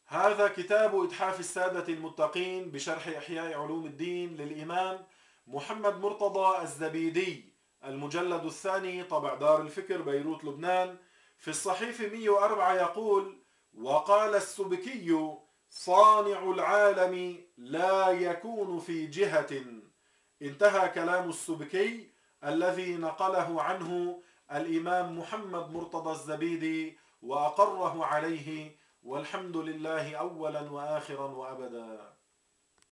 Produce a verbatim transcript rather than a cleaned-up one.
هذا كتاب إتحاف السادة المتقين بشرح إحياء علوم الدين للإمام محمد مرتضى الزبيدي، المجلد الثاني، طبع دار الفكر، بيروت، لبنان. في الصحيفة مئة وأربعة يقول: وقال السبكي: صانع العالم لا يكون في جهة. انتهى كلام السبكي الذي نقله عنه الإمام محمد مرتضى الزبيدي وأقره عليه، والحمد لله أولا وآخرا وأبدا.